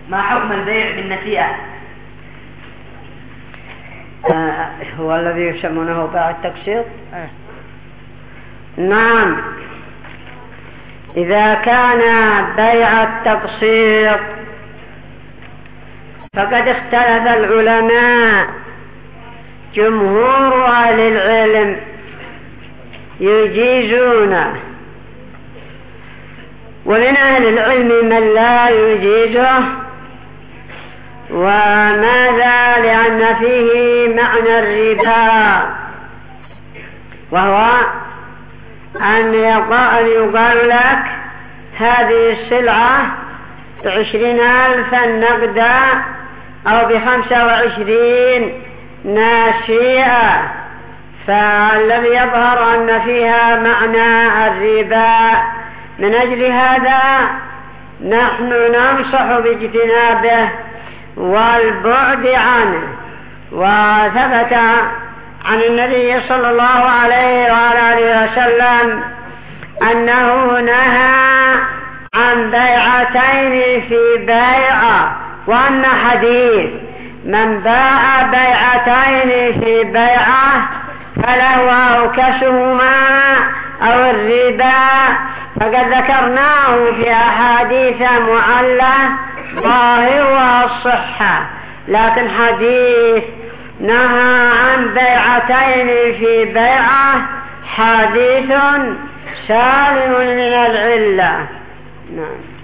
ما حكم البيع بالنسيئة؟ هو الذي يسمونه بيع التقسيط. نعم، إذا كان بيع التقسيط فقد اختلف العلماء. جمهور أهل العلم يجيزونه، ومن أهل العلم من لا يجيزه. وماذا؟ لأن فيه معنى الربا، وهو أن يقال لك هذه السلعة ب20,000 نقدا أو ب25 ناسيئة، فالذي يظهر أن فيها معنى الربا. من أجل هذا نحن ننصح باجتنابه والبعد عنه. وثبت عن النبي صلى الله عليه وآله وسلم أنه نهى عن بيعتين في بيعة، وأن حديث من باع بيعتين في بيعة فله أوكسهما أو الربا، فقد ذكرناه في أحاديث معلة ظاهرها الصحة، لكن حديث نهى عن بيعتين في بيعة حديث سالم من العلة. نعم.